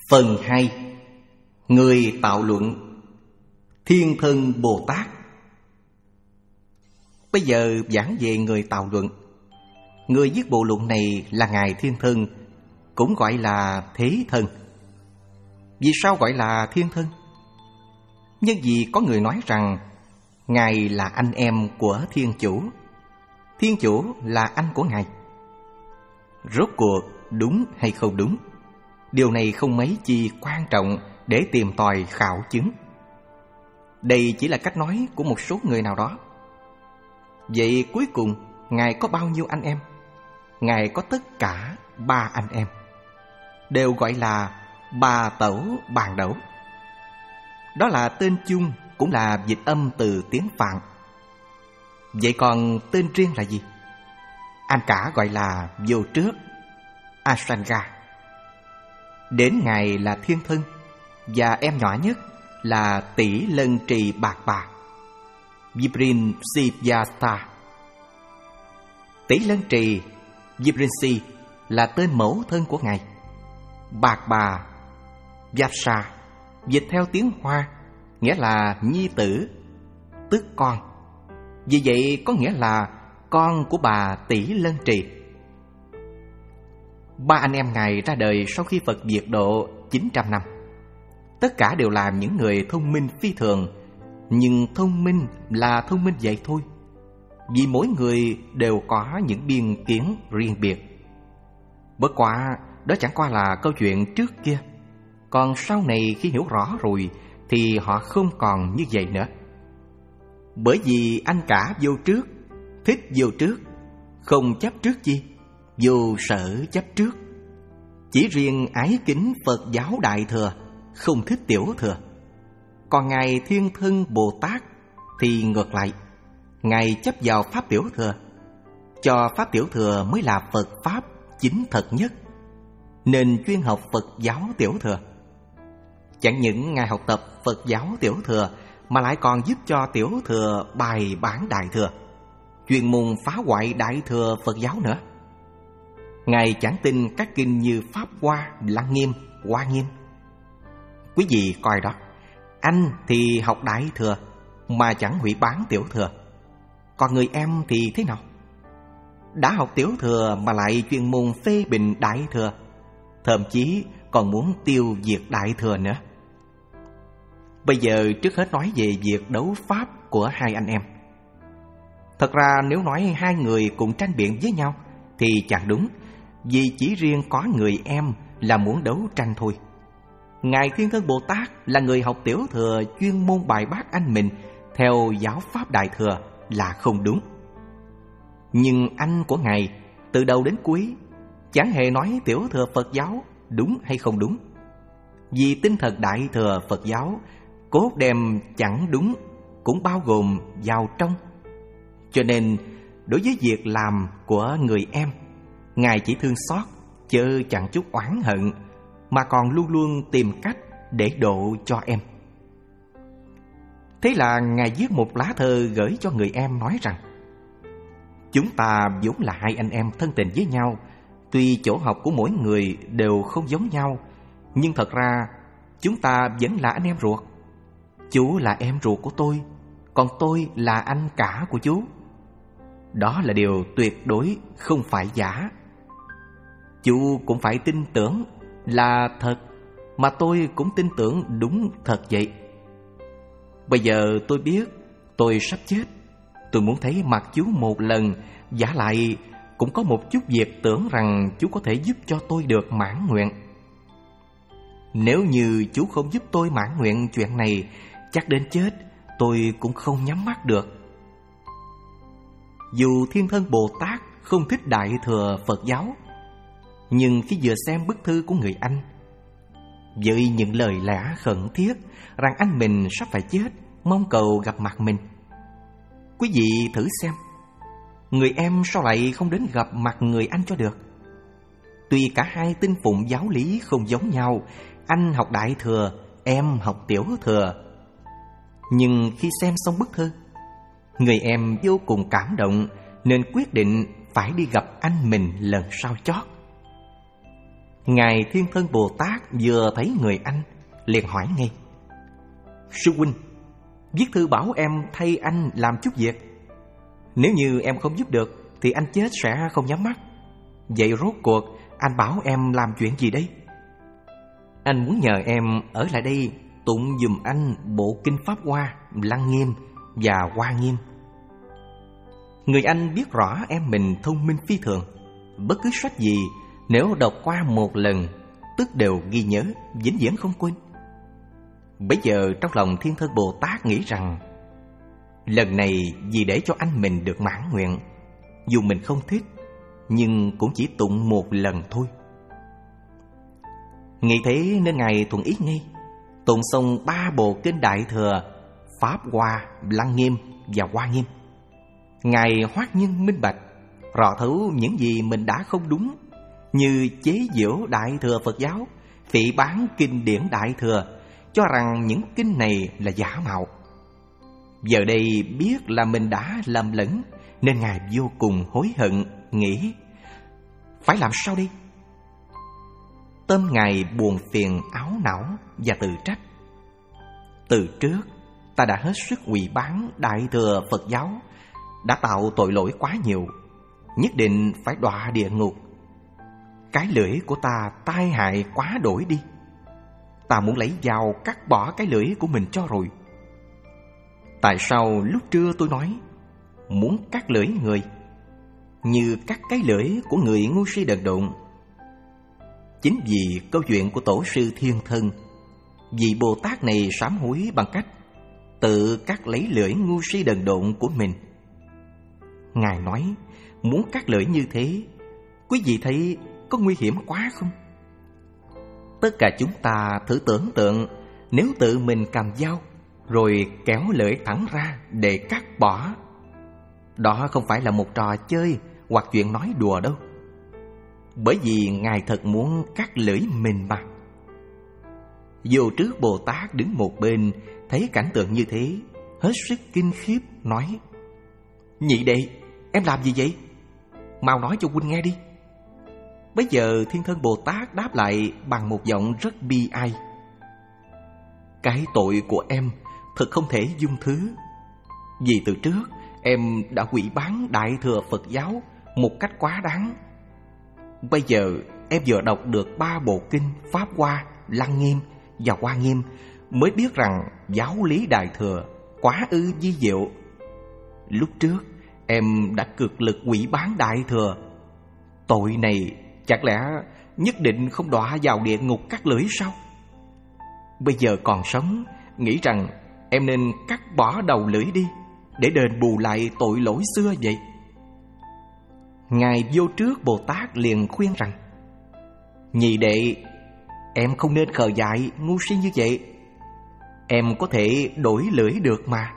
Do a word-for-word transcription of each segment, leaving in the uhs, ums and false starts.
Phần hai. Người tạo luận. Thiên Thân Bồ Tát. Bây giờ giảng về người tạo luận. Người viết bộ luận này là Ngài Thiên Thân, cũng gọi là Thế Thân. Vì sao gọi là Thiên Thân? Nhưng vì có người nói rằng Ngài là anh em của Thiên Chủ, Thiên Chủ là anh của Ngài. Rốt cuộc đúng hay không đúng, điều này không mấy chi quan trọng để tìm tòi khảo chứng. Đây chỉ là cách nói của một số người nào đó. Vậy cuối cùng Ngài có bao nhiêu anh em? Ngài có tất cả ba anh em, đều gọi là Bà Tẩu Bàn Đẩu. Đó là tên chung, cũng là dịch âm từ tiếng Phạn. Vậy còn tên riêng là gì? Anh cả gọi là Vô Trước, Asanga. Đến Ngài là Thiên Thân, và em nhỏ nhất là Tỷ Lân Trì Bạc Bà, Vibrin Sivyasta. Tỷ Lân Trì, Vibrinsi là tên mẫu thân của Ngài. Bạc Bà, Vyasa, dịch theo tiếng Hoa nghĩa là nhi tử, tức con. Vì vậy có nghĩa là con của bà Tỷ Lân Trì. Ba anh em Ngài ra đời sau khi Phật diệt độ chín trăm năm. Tất cả đều là những người thông minh phi thường, nhưng thông minh là thông minh vậy thôi, vì mỗi người đều có những biên kiến riêng biệt. Bất quá đó chẳng qua là câu chuyện trước kia, còn sau này khi hiểu rõ rồi thì họ không còn như vậy nữa. Bởi vì anh cả Vô Trước thích Vô Trước, không chấp trước chi, vô sở chấp trước. Chỉ riêng ái kính Phật giáo Đại Thừa, không thích Tiểu Thừa. Còn Ngài Thiên Thân Bồ Tát thì ngược lại, Ngài chấp vào Pháp Tiểu Thừa, cho Pháp Tiểu Thừa mới là Phật Pháp chính thật nhất, nên chuyên học Phật giáo Tiểu Thừa. Chẳng những Ngài học tập Phật giáo Tiểu Thừa, mà lại còn giúp cho Tiểu Thừa bài bản Đại Thừa, chuyên môn phá hoại Đại Thừa Phật giáo nữa. Ngài chẳng tin các kinh như Pháp Hoa, Lăng Nghiêm, Hoa Nghiêm. Quý vị coi đó, anh thì học Đại Thừa mà chẳng hủy bán Tiểu Thừa. Còn người em thì thế nào? Đã học Tiểu Thừa mà lại chuyên môn phê bình Đại Thừa, thậm chí còn muốn tiêu diệt Đại Thừa nữa. Bây giờ trước hết nói về việc đấu pháp của hai anh em. Thật ra nếu nói hai người cùng tranh biện với nhau thì chẳng đúng, vì chỉ riêng có người em là muốn đấu tranh thôi. Ngài Thiên Thân Bồ Tát là người học Tiểu Thừa, chuyên môn bài bác anh mình theo giáo pháp Đại Thừa là không đúng. Nhưng anh của Ngài từ đầu đến cuối chẳng hề nói Tiểu Thừa Phật giáo đúng hay không đúng, vì tinh thần Đại Thừa Phật giáo cốt đem chẳng đúng cũng bao gồm vào trong. Cho nên đối với việc làm của người em, Ngài chỉ thương xót chớ chẳng chút oán hận, mà còn luôn luôn tìm cách để độ cho em. Thế là Ngài viết một lá thơ gửi cho người em, nói rằng: chúng ta vốn là hai anh em thân tình với nhau. Tuy chỗ học của mỗi người đều không giống nhau, nhưng thật ra chúng ta vẫn là anh em ruột. Chú là em ruột của tôi, còn tôi là anh cả của chú. Đó là điều tuyệt đối không phải giả. Chú cũng phải tin tưởng là thật, mà tôi cũng tin tưởng đúng thật vậy. Bây giờ tôi biết tôi sắp chết, tôi muốn thấy mặt chú một lần, vả lại cũng có một chút việc tưởng rằng chú có thể giúp cho tôi được mãn nguyện. Nếu như chú không giúp tôi mãn nguyện chuyện này, chắc đến chết tôi cũng không nhắm mắt được. Dù Thiên Thân Bồ Tát không thích Đại Thừa Phật giáo, nhưng khi vừa xem bức thư của người anh, với những lời lẽ khẩn thiết rằng anh mình sắp phải chết, mong cầu gặp mặt mình, quý vị thử xem, người em sao lại không đến gặp mặt người anh cho được? Tuy cả hai tin phụng giáo lý không giống nhau, anh học Đại Thừa, em học Tiểu Thừa, nhưng khi xem xong bức thư, người em vô cùng cảm động, nên quyết định phải đi gặp anh mình lần sau chót. Ngài Thiên Thân Bồ Tát vừa thấy người anh liền hỏi ngay: Sư huynh, viết thư bảo em thay anh làm chút việc. Nếu như em không giúp được thì anh chết sẽ không nhắm mắt. Vậy rốt cuộc anh bảo em làm chuyện gì đây? Anh muốn nhờ em ở lại đây tụng giùm anh bộ kinh Pháp Hoa, Lăng Nghiêm và Hoa Nghiêm. Người anh biết rõ em mình thông minh phi thường. Bất cứ sách gì nếu đọc qua một lần tức đều ghi nhớ, vĩnh viễn không quên. Bây giờ trong lòng Thiên Thân Bồ Tát nghĩ rằng lần này vì để cho anh mình được mãn nguyện, dù mình không thích nhưng cũng chỉ tụng một lần thôi. Nghĩ thế nên Ngài thuận ý ngay, tụng xong ba bộ kinh Đại Thừa Pháp Hoa, Lăng Nghiêm và Hoa Nghiêm. Ngài hoát nhân minh bạch, rõ thấu những gì mình đã không đúng, như chế giễu Đại Thừa Phật giáo, phỉ báng kinh điển Đại Thừa, cho rằng những kinh này là giả mạo. Giờ đây biết là mình đã lầm lẫn, nên Ngài vô cùng hối hận, nghĩ phải làm sao đây? Tâm Ngài buồn phiền, áo não và tự trách. Từ trước ta đã hết sức hủy báng Đại Thừa Phật giáo, đã tạo tội lỗi quá nhiều, nhất định phải đọa địa ngục. Cái lưỡi của ta tai hại quá đổi đi. Ta muốn lấy dao cắt bỏ cái lưỡi của mình cho rồi. Tại sao lúc trưa tôi nói muốn cắt lưỡi người, như cắt cái lưỡi của người ngu si đần độn? Chính vì câu chuyện của Tổ sư Thiên Thân, vị Bồ Tát này sám hối bằng cách tự cắt lấy lưỡi ngu si đần độn của mình. Ngài nói muốn cắt lưỡi như thế, quý vị thấy có nguy hiểm quá không? Tất cả chúng ta thử tưởng tượng, nếu tự mình cầm dao rồi kéo lưỡi thẳng ra để cắt bỏ, đó không phải là một trò chơi hoặc chuyện nói đùa đâu. Bởi vì Ngài thật muốn cắt lưỡi mình mà. Vô Trước Bồ Tát đứng một bên, thấy cảnh tượng như thế, hết sức kinh khiếp, nói: Nhị đệ, em làm gì vậy? Mau nói cho huynh nghe đi. Bây giờ Thiên Thân Bồ Tát đáp lại bằng một giọng rất bi ai: Cái tội của em thật không thể dung thứ. Vì từ trước em đã hủy báng Đại Thừa Phật giáo một cách quá đáng. Bây giờ em vừa đọc được ba bộ kinh Pháp Hoa, Lăng Nghiêm và Hoa Nghiêm mới biết rằng giáo lý Đại Thừa quá ư vi diệu. Lúc trước em đã cực lực hủy báng Đại Thừa. Tội này chẳng lẽ nhất định không đọa vào địa ngục cắt lưỡi sao? Bây giờ còn sống, nghĩ rằng em nên cắt bỏ đầu lưỡi đi, để đền bù lại tội lỗi xưa vậy. Ngài Vô Trước Bồ Tát liền khuyên rằng: Nhị đệ, em không nên khờ dại ngu si như vậy. Em có thể đổi lưỡi được mà.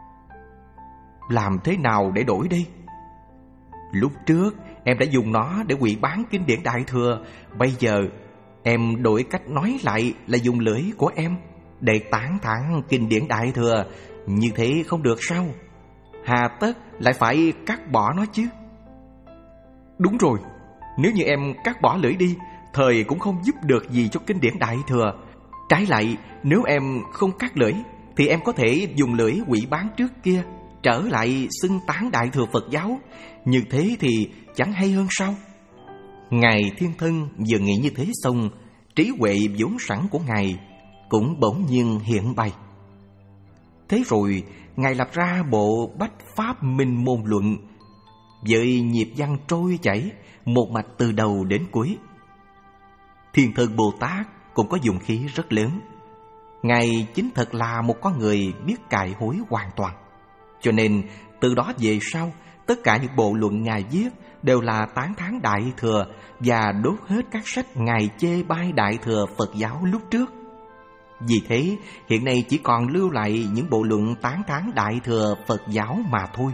Làm thế nào để đổi đây? Lúc trước em đã dùng nó để hủy báng kinh điển Đại Thừa. Bây giờ em đổi cách nói lại là dùng lưỡi của em để tán thán kinh điển Đại Thừa. Như thế không được sao? Hà tất lại phải cắt bỏ nó chứ? Đúng rồi, nếu như em cắt bỏ lưỡi đi, thời cũng không giúp được gì cho kinh điển Đại Thừa. Trái lại, nếu em không cắt lưỡi thì em có thể dùng lưỡi hủy báng trước kia, trở lại xưng tán Đại Thừa Phật giáo. Như thế thì chẳng hay hơn sao? Ngài Thiên Thân vừa nghĩ như thế xong, trí huệ vốn sẵn của Ngài cũng bỗng nhiên hiện bày. Thế rồi Ngài lập ra bộ Bách Pháp Minh Môn Luận, với nhịp văn trôi chảy một mạch từ đầu đến cuối. Thiên Thân Bồ Tát cũng có dụng khí rất lớn. Ngài chính thật là một con người biết cải hối hoàn toàn. Cho nên từ đó về sau, tất cả những bộ luận Ngài viết đều là tán thán Đại Thừa và đốt hết các sách Ngài chê bai Đại Thừa Phật giáo lúc trước. Vì thế hiện nay chỉ còn lưu lại những bộ luận tán thán Đại Thừa Phật giáo mà thôi.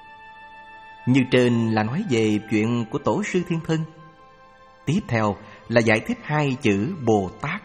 Như trên là nói về chuyện của Tổ sư Thiên Thân. Tiếp theo là giải thích hai chữ Bồ Tát.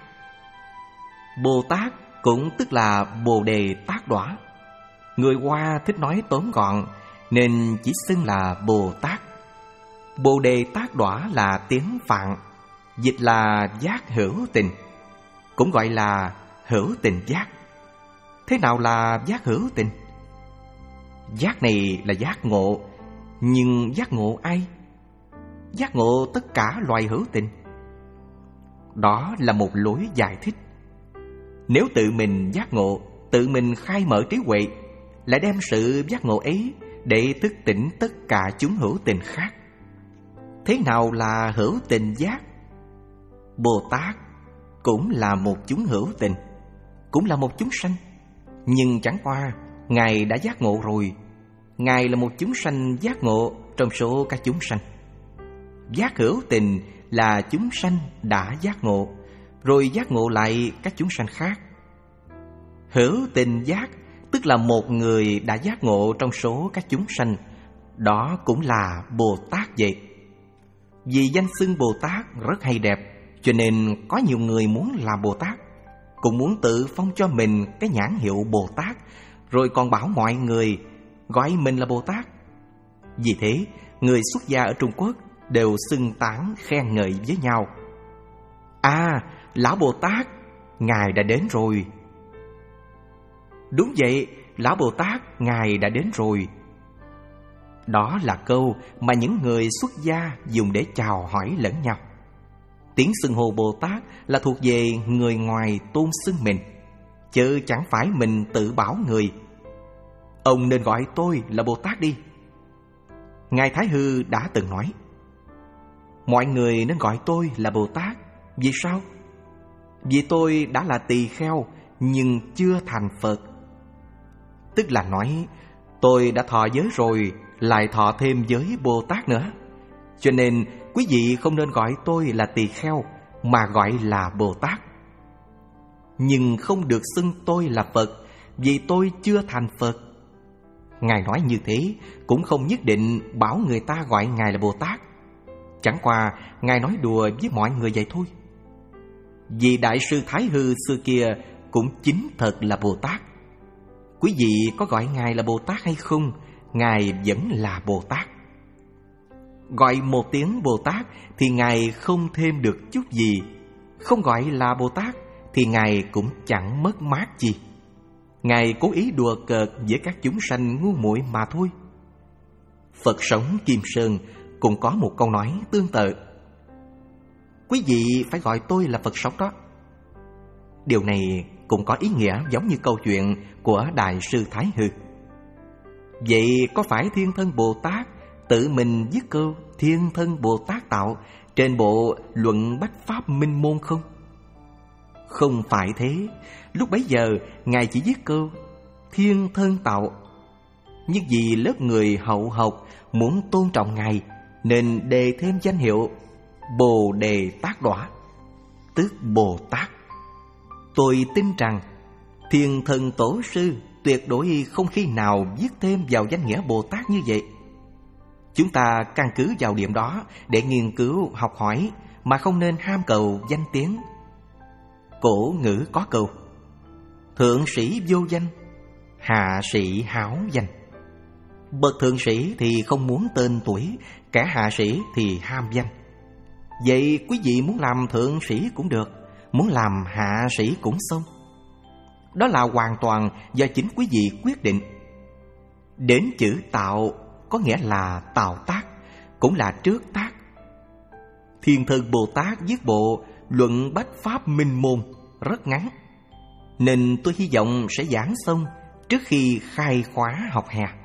Bồ Tát cũng tức là Bồ Đề Tát Đỏa. Người Hoa thích nói tóm gọn nên chỉ xưng là Bồ Tát. Bồ Đề Tát Đỏa là tiếng Phạn, dịch là giác hữu tình, cũng gọi là hữu tình giác. Thế nào là giác hữu tình? Giác này là giác ngộ, nhưng giác ngộ ai? Giác ngộ tất cả loài hữu tình. Đó là một lối giải thích. Nếu tự mình giác ngộ, tự mình khai mở trí huệ, lại đem sự giác ngộ ấy để thức tỉnh tất cả chúng hữu tình khác. Thế nào là hữu tình giác? Bồ Tát cũng là một chúng hữu tình, cũng là một chúng sanh, nhưng chẳng qua Ngài đã giác ngộ rồi. Ngài là một chúng sanh giác ngộ trong số các chúng sanh. Giác hữu tình là chúng sanh đã giác ngộ, rồi giác ngộ lại các chúng sanh khác. Hữu tình giác tức là một người đã giác ngộ trong số các chúng sanh, đó cũng là Bồ Tát vậy. Vì danh xưng Bồ Tát rất hay đẹp, cho nên có nhiều người muốn làm Bồ Tát, cũng muốn tự phong cho mình cái nhãn hiệu Bồ Tát, rồi còn bảo mọi người gọi mình là Bồ Tát. Vì thế, người xuất gia ở Trung Quốc đều xưng tán khen ngợi với nhau. À, Lão Bồ Tát, Ngài đã đến rồi. Đúng vậy, Lão Bồ Tát, Ngài đã đến rồi. Đó là câu mà những người xuất gia dùng để chào hỏi lẫn nhau. Tiếng xưng hô Bồ Tát là thuộc về người ngoài tôn xưng mình, chứ chẳng phải mình tự bảo người. Ông nên gọi tôi là Bồ Tát đi. Ngài Thái Hư đã từng nói, mọi người nên gọi tôi là Bồ Tát. Vì sao? Vì tôi đã là tỳ kheo nhưng chưa thành Phật. Tức là nói tôi đã thọ giới rồi, lại thọ thêm giới Bồ Tát nữa. Cho nên quý vị không nên gọi tôi là tỳ kheo, mà gọi là Bồ Tát. Nhưng không được xưng tôi là Phật, vì tôi chưa thành Phật. Ngài nói như thế cũng không nhất định bảo người ta gọi Ngài là Bồ Tát. Chẳng qua Ngài nói đùa với mọi người vậy thôi. Vì Đại sư Thái Hư xưa kia cũng chính thật là Bồ Tát. Quý vị có gọi Ngài là Bồ Tát hay không, Ngài vẫn là Bồ Tát. Gọi một tiếng Bồ Tát thì Ngài không thêm được chút gì, không gọi là Bồ Tát thì Ngài cũng chẳng mất mát gì. Ngài cố ý đùa cợt với các chúng sanh ngu muội mà thôi. Phật sống Kim Sơn cũng có một câu nói tương tự. Quý vị phải gọi tôi là Phật sống đó. Điều này cũng có ý nghĩa giống như câu chuyện của Đại sư Thái Hư. Vậy có phải Thiên Thân Bồ Tát tự mình viết câu Thiên Thân Bồ Tát tạo trên bộ Luận Bách Pháp Minh Môn không? Không phải thế. Lúc bấy giờ Ngài chỉ viết câu Thiên Thân tạo, nhưng vì lớp người hậu học muốn tôn trọng Ngài nên đề thêm danh hiệu Bồ Đề Tát Đọa, tức Bồ Tát. Tôi tin rằng Thiên Thân Tổ sư tuyệt đối không khi nào viết thêm vào danh nghĩa Bồ Tát như vậy. Chúng ta căn cứ vào điểm đó để nghiên cứu học hỏi, mà không nên ham cầu danh tiếng. Cổ ngữ có câu thượng sĩ vô danh, hạ sĩ háo danh. Bậc thượng sĩ thì không muốn tên tuổi, kẻ hạ sĩ thì ham danh. Vậy quý vị muốn làm thượng sĩ cũng được, muốn làm hạ sĩ cũng xong. Đó là hoàn toàn do chính quý vị quyết định. Đến chữ tạo có nghĩa là tạo tác, cũng là trước tác. Thiên Thân Bồ Tát viết bộ Luận Bách Pháp Minh Môn rất ngắn, nên tôi hy vọng sẽ giảng xong trước khi khai khóa học hè.